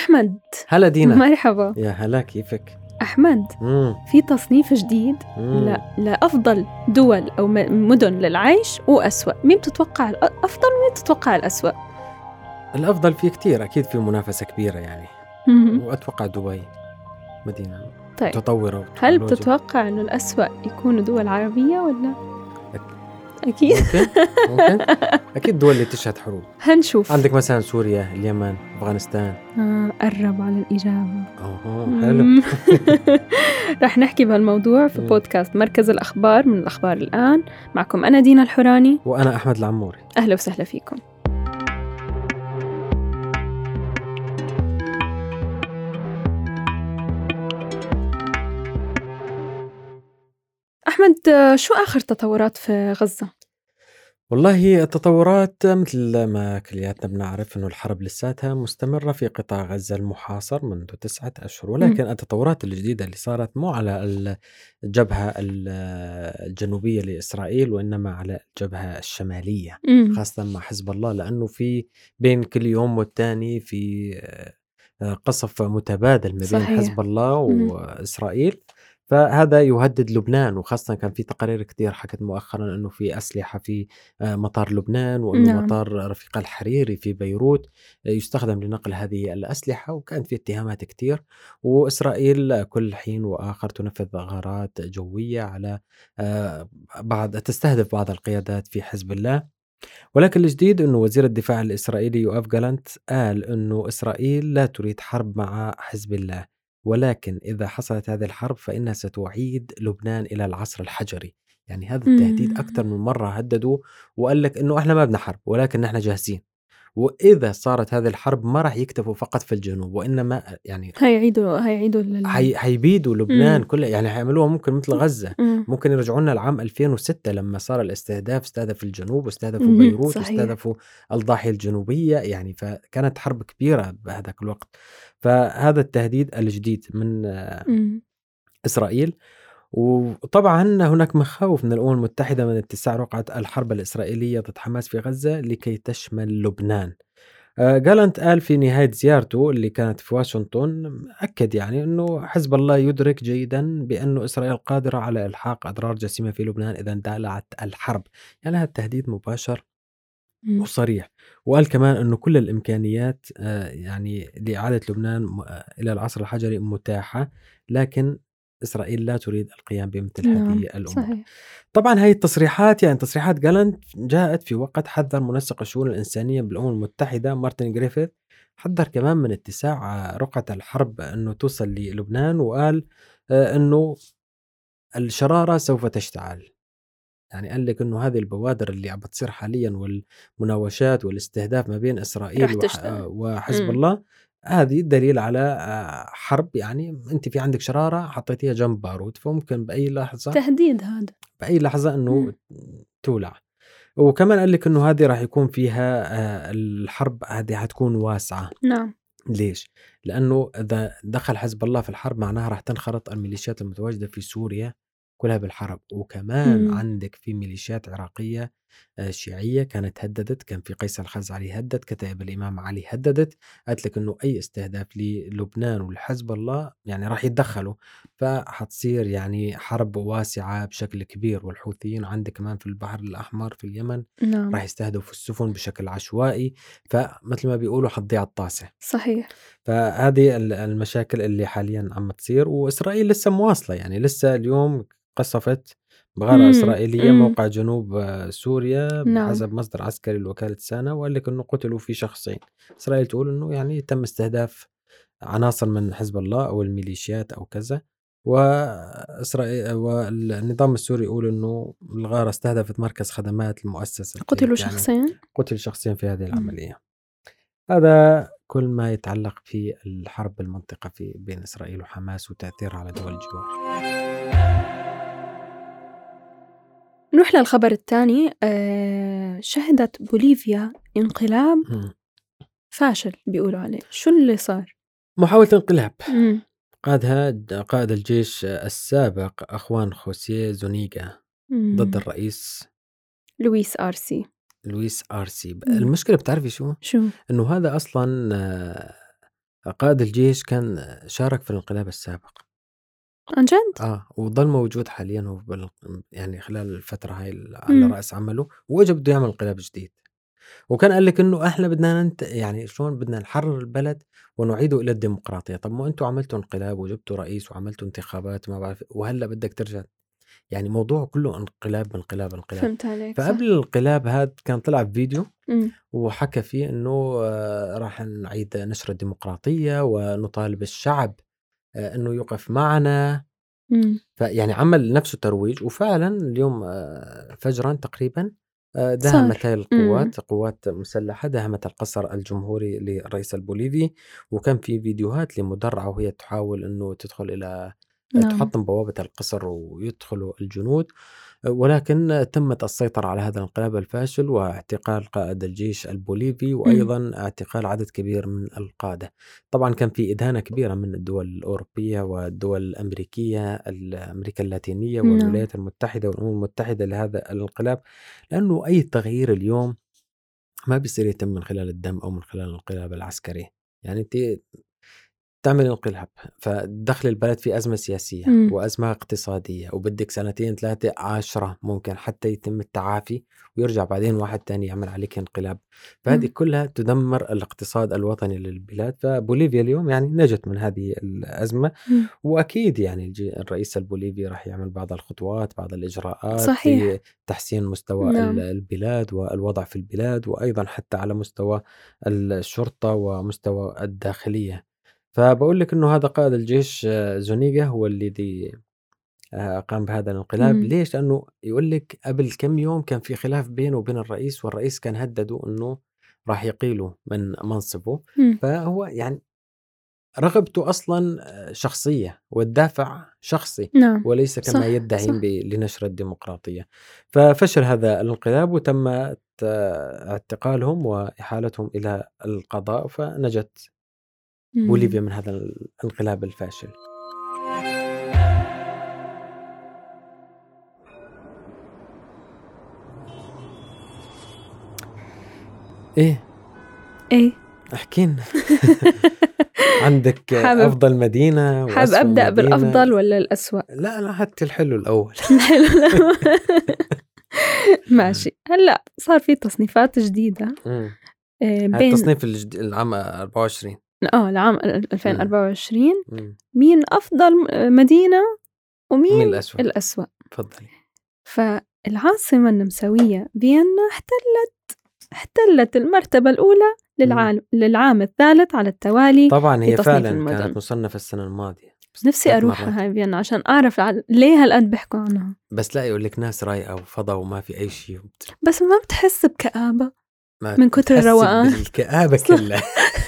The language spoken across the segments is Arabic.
أحمد، هلا دينا. مرحبا. يا هلا، كيفك؟ أحمد، في تصنيف جديد لأفضل دول أو مدن للعيش وأسوأ. مين بتتوقع الأفضل ومين بتتوقع الأسوأ؟ الأفضل فيه كتير، أكيد في منافسة كبيرة يعني. وأتوقع دبي مدينة طيب، متطورة هل بتتوقع أنه الأسوأ يكونوا دول عربية ولا؟ أكيد ممكن أكيد دول اللي تشهد حروب. هنشوف. عندك مثلا سوريا، اليمن، أفغانستان. قرب على الإجابة. حلو. رح نحكي بهالموضوع في بودكاست مركز الأخبار من الأخبار الآن. معكم أنا دينا الحوراني وأنا أحمد العموري. أهلا وسهلا فيكم. أحمد، شو آخر تطورات في غزة؟ والله التطورات مثل ما كلياتنا بنعرف أنه الحرب لساتها مستمرة في قطاع غزة المحاصر منذ 9 أشهر، ولكن التطورات الجديدة اللي صارت مو على الجبهة الجنوبية لإسرائيل، وإنما على الجبهة الشمالية، خاصة مع حزب الله، لأنه في بين كل يوم والتاني في قصف متبادل ما بين حزب الله وإسرائيل، فهذا يهدد لبنان. وخاصة كان في تقارير كتير حكت مؤخرا أنه في أسلحة في مطار لبنان، وأنه مطار رفيق الحريري في بيروت يستخدم لنقل هذه الأسلحة، وكانت في اتهامات كتير. وإسرائيل كل حين وآخر تنفذ غارات جوية على تستهدف بعض القيادات في حزب الله. ولكن الجديد أنه وزير الدفاع الإسرائيلي يوآف جالانت قال أنه إسرائيل لا تريد حرب مع حزب الله، ولكن إذا حصلت هذه الحرب فإنها ستعيد لبنان إلى العصر الحجري. يعني هذا التهديد أكثر من مرة هددوا، وقال لك أنه إحنا ما بدنا حرب، ولكن نحن جاهزين. وإذا صارت هذه الحرب ما راح يكتفوا فقط في الجنوب، وإنما يعني هيبيدوا لبنان كله. يعني هيعملوها ممكن مثل غزة، ممكن يرجعونا لعام 2006 لما صار الاستهداف، استهدف الجنوب واستهدفوا بيروت واستهدفوا الضاحية الجنوبية. يعني فكانت حرب كبيرة بهذاك الوقت. فهذا التهديد الجديد من إسرائيل. وطبعا هناك مخاوف من الأمم المتحدة من اتساع رقعة الحرب الإسرائيلية ضد حماس في غزة لكي تشمل لبنان. جالانت قال في نهاية زيارته اللي كانت في واشنطن، أكد يعني أنه حزب الله يدرك جيدا بأنه إسرائيل قادرة على إلحاق أضرار جسيمة في لبنان إذا اندلعت الحرب. يعني هذا التهديد مباشر وصريح. وقال كمان أنه كل الإمكانيات يعني لإعادة لبنان إلى العصر الحجري متاحة، لكن إسرائيل لا تريد القيام بمثل هذه الأمور. صحيح. طبعا هاي التصريحات، يعني تصريحات جالانت جاءت في وقت حذر منسق الشؤون الإنسانية بالأمم المتحدة مارتن غريفيث، حذر كمان من اتساع رقعة الحرب أنه توصل للبنان، وقال أنه الشرارة سوف تشتعل. يعني قال لك أنه هذه البوادر اللي عم بتصير حاليا والمناوشات والاستهداف ما بين إسرائيل وحزب الله، هذه دليل على حرب. يعني أنت في عندك شرارة حطيتيها جنب بارود، فممكن بأي لحظة تهديد، هذا بأي لحظة أنه تولع. وكمان قال لك أنه هذه راح يكون فيها الحرب هذه هتكون واسعة. نعم. ليش؟ لأنه إذا دخل حزب الله في الحرب معناها راح تنخرط الميليشيات المتواجدة في سوريا كلها بالحرب. وكمان عندك في ميليشيات عراقية شيعية كانت هددت، كان في قيس الخزعلي هدد، كتائب الإمام علي هددت، قالت لك إنه أي استهداف للبنان والحزب الله يعني راح يتدخلوا، فحتصير يعني حرب واسعة بشكل كبير. والحوثيين عندك كمان في البحر الأحمر في اليمن راح يستهدفوا السفن بشكل عشوائي، فمثل ما بيقولوا حتضيع الطاسة. صحيح. فهذه المشاكل اللي حاليا عم تصير، وإسرائيل لسه مواصلة. يعني لسه اليوم قصفت بغارة إسرائيلية موقع جنوب سوريا بحسب مصدر عسكري لوكالة سانا، وقال لك أنه قتلوا فيه شخصين. إسرائيل تقول أنه يعني تم استهداف عناصر من حزب الله أو الميليشيات أو كذا، وإسرائيل والنظام السوري يقول أنه الغارة استهدفت مركز خدمات المؤسسة. قتلوا يعني شخصين. قتل شخصين في هذه العملية. هذا كل ما يتعلق في الحرب بالمنطقة بين إسرائيل وحماس وتأثيرها على دول الجوار. نروح للخبر الثاني. شهدت بوليفيا انقلاب فاشل بيقولوا عليه. شو اللي صار؟ محاولة انقلاب قادها قائد الجيش السابق أخوان خوسيه زونيغا ضد الرئيس لويس آرسي. المشكلة بتعرفي شو؟ إنه هذا أصلا قائد الجيش كان شارك في الانقلاب السابق عن جد؟ وظل موجود حاليا هو يعني خلال الفترة هاي على رأس عمله، وإجا بده يعمل انقلاب جديد، وكان قال لك إنه إحنا بدنا يعني شلون بدنا نحرر البلد ونعيده إلى الديمقراطية. طب ما أنتوا عملتوا انقلاب وجبتوا رئيس وعملتوا انتخابات ما بعرف، وهلا بدك ترجع، يعني موضوع كله انقلاب. فهمت عليك. فقبل الانقلاب هذا كان طلع بفيديو وحكى فيه إنه راح نعيد نشر الديمقراطية ونطالب الشعب إنه يوقف معنا. فيعني عمل نفسه ترويج، وفعلا اليوم فجرا تقريبا دهمت هاي القوات، قوات مسلحة دهمت القصر الجمهوري للرئيس البوليفي، وكان في فيديوهات لمدرعة وهي تحاول أنه تدخل إلى تحطم بوابة القصر ويدخلوا الجنود، ولكن تمت السيطرة على هذا الانقلاب الفاشل واعتقال قائد الجيش البوليفي، وأيضا اعتقال عدد كبير من القادة. طبعا كان في إدانة كبيرة من الدول الأوروبية والدول الأمريكية، أمريكا اللاتينية والولايات المتحدة والأمم المتحدة لهذا الانقلاب، لأنه أي تغيير اليوم ما بيصير يتم من خلال الدم أو من خلال الانقلاب العسكري. يعني أنت تعمل انقلاب فدخل البلد في أزمة سياسية وأزمة اقتصادية، وبدك 2 3 10 ممكن حتى يتم التعافي ويرجع بعدين واحد تاني يعمل عليك انقلاب. فهذه كلها تدمر الاقتصاد الوطني للبلاد. فبوليفيا اليوم يعني نجت من هذه الأزمة، وأكيد يعني الرئيس البوليفي راح يعمل بعض الخطوات، بعض الإجراءات صحيح. لتحسين مستوى البلاد والوضع في البلاد، وأيضا حتى على مستوى الشرطة ومستوى الداخلية. فبقول لك إنه هذا قائد الجيش زونيغا هو الذي قام بهذا الانقلاب. ليش؟ لأنه يقول لك قبل كم يوم كان في خلاف بينه وبين الرئيس، والرئيس كان هدده إنه راح يقيله من منصبه. فهو يعني رغبته أصلا شخصية والدافع شخصي، وليس كما يدعين لنشر الديمقراطية. ففشل هذا الانقلاب وتم اعتقالهم وإحالتهم إلى القضاء، فنجت بوليفيا من هذا الانقلاب الفاشل. ايه احكينا. عندك افضل مدينة؟ حاب ابدا بالافضل ولا الاسوأ؟ لا هات الحلو الاول. ماشي. هلا صار في تصنيفات جديدة بين تصنيف العام 24 العام 2024. مين أفضل مدينة ومين الأسوأ؟ تفضلي. فالعاصمة النمساوية فيينا احتلت المرتبة الأولى للعام الثالث على التوالي. طبعا هي فعلا كانت مصنفة السنة الماضية. نفسي أروح هاي فيينا عشان أعرف ليه هالقد بيحكوا عنها. بس لا يقول لك ناس رايقة وفضا وما في أي شيء. بس ما بتحس بكآبة من كتر الروقان؟ الكآبة كلها.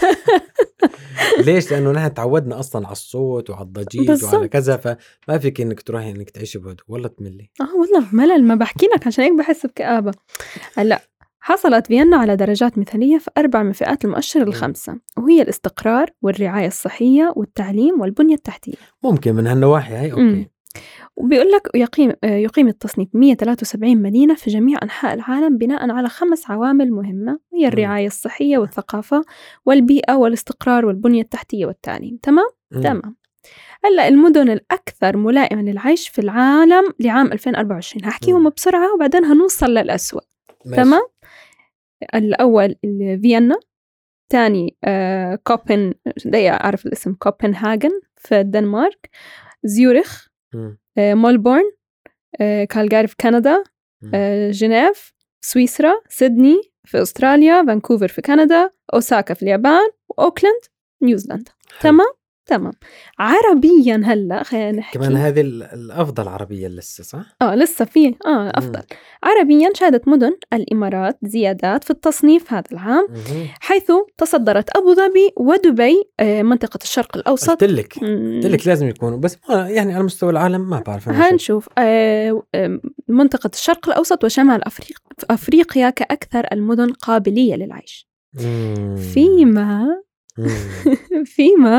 ليش؟ لأنه نحن تعودنا أصلا على الصوت وعلى الضجيج وعلى كذا، فما فيك إنك تروحي إنك تعيشي بهدوء، والله تملي. والله ملل، ما بحكي لك عشان هيك بحس بكآبة. هلا حصلت فيينا على درجات مثالية في 4 من فئات المؤشر ال5، وهي الاستقرار والرعاية الصحية والتعليم والبنية التحتية. ممكن من هالنواحي هاي أوكي. وبيقول لك يقيم التصنيف 173 مدينة في جميع أنحاء العالم بناء على 5 عوامل مهمة، هي الرعاية الصحية والثقافة والبيئة والاستقرار والبنية التحتية والتعليم. تمام. هلا المدن الأكثر ملائمة للعيش في العالم لعام 2024 هحكيهم بسرعة وبعدين هنوصل للأسوأ. تمام. الأول فيينا، ثاني كوبن، دايما أعرف الاسم، كوبنهاغن في الدنمارك، زيورخ، ملبورن، كالغاري في كندا، جنيف سويسرا، سيدني في أستراليا، فانكوفر في كندا، أوساكا في اليابان، وأوكلاند نيوزيلندا. تمام. عربيا هلا خلينا نحكي كمان هذه الأفضل عربيا لسه، صح؟ لسه في أفضل. عربيا شهدت مدن الإمارات زيادات في التصنيف هذا العام، حيث تصدرت أبو ظبي ودبي منطقة الشرق الأوسط. قلت لك لازم يكونوا، بس يعني على مستوى العالم ما بعرف. هنشوف منطقة الشرق الأوسط وشمال أفريقيا كأكثر المدن قابلية للعيش. فيما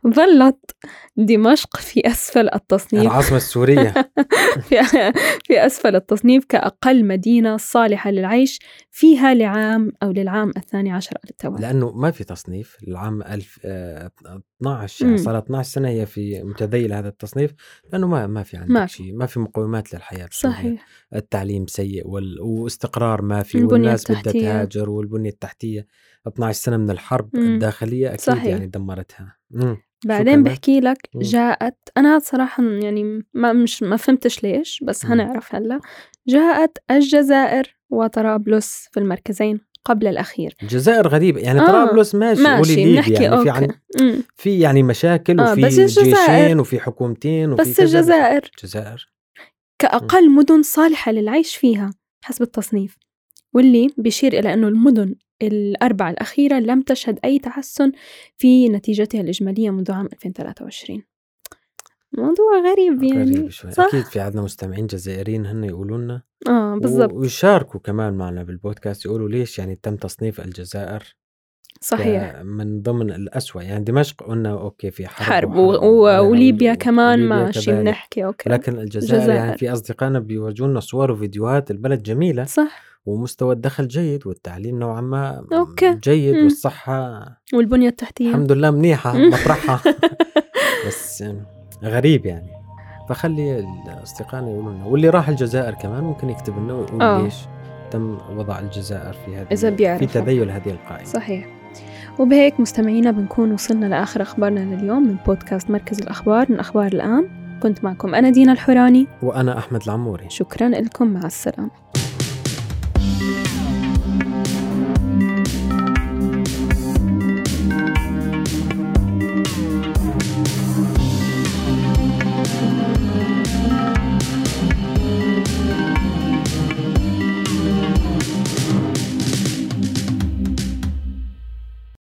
ظلت دمشق في أسفل التصنيف العاصمة السورية في أسفل التصنيف كأقل مدينة صالحة للعيش فيها للعام 12 على التوالي، لأنه ما في تصنيف. العام 12 يعني صار 12 سنة هي في متذيل هذا التصنيف، لأنه ما في عندك شيء، ما في مقومات للحياة بسوريا. صحيح. التعليم سيء واستقرار ما في، والناس بدها تهاجر، والبنية التحتية 12 سنة من الحرب الداخلية أكيد صحيح. يعني دمرتها. بعدين بحكي لك جاءت، أنا صراحة يعني ما فهمتش ليش، بس هنعرف هلا. جاءت الجزائر وطرابلس في المركزين قبل الأخير. الجزائر غريبة يعني. طرابلس ماشي نحكي يعني في يعني مشاكل وفي جيشين وفي حكومتين وفي بس الجزائر كأقل مدن صالحة للعيش فيها حسب التصنيف، واللي بيشير إلى أنه المدن الأربعة الأخيرة لم تشهد أي تحسن في نتيجتها الإجمالية منذ عام 2023. موضوع غريب يعني. غريب شوي. أكيد في عندنا مستمعين جزائريين هن يقولوا لنا بالضبط، ويشاركوا كمان معنا بالبودكاست، يقولوا ليش يعني تم تصنيف الجزائر صحيح من ضمن الأسوأ. يعني دمشق قلنا أوكي في حرب وليبيا كمان ماشي بنحكي أوكي، لكن الجزائر يعني في أصدقائنا بيورجونا صور وفيديوهات، البلد جميلة صح، ومستوى الدخل جيد، والتعليم نوعا ما جيد، والصحة والبنية التحتية الحمد لله منيحة مطرحها بس غريب يعني. فخلي أصدقائنا يقولوا لنا، واللي راح الجزائر كمان ممكن يكتب لنا ويقول ليش تم وضع الجزائر في هذه في تذيل هذه القائمة. صحيح. وبهيك مستمعينا بنكون وصلنا لآخر أخبارنا لليوم من بودكاست مركز الأخبار من أخبار الآن. كنت معكم أنا دينا الحوراني وأنا أحمد العموري. شكرا لكم، مع السلامة.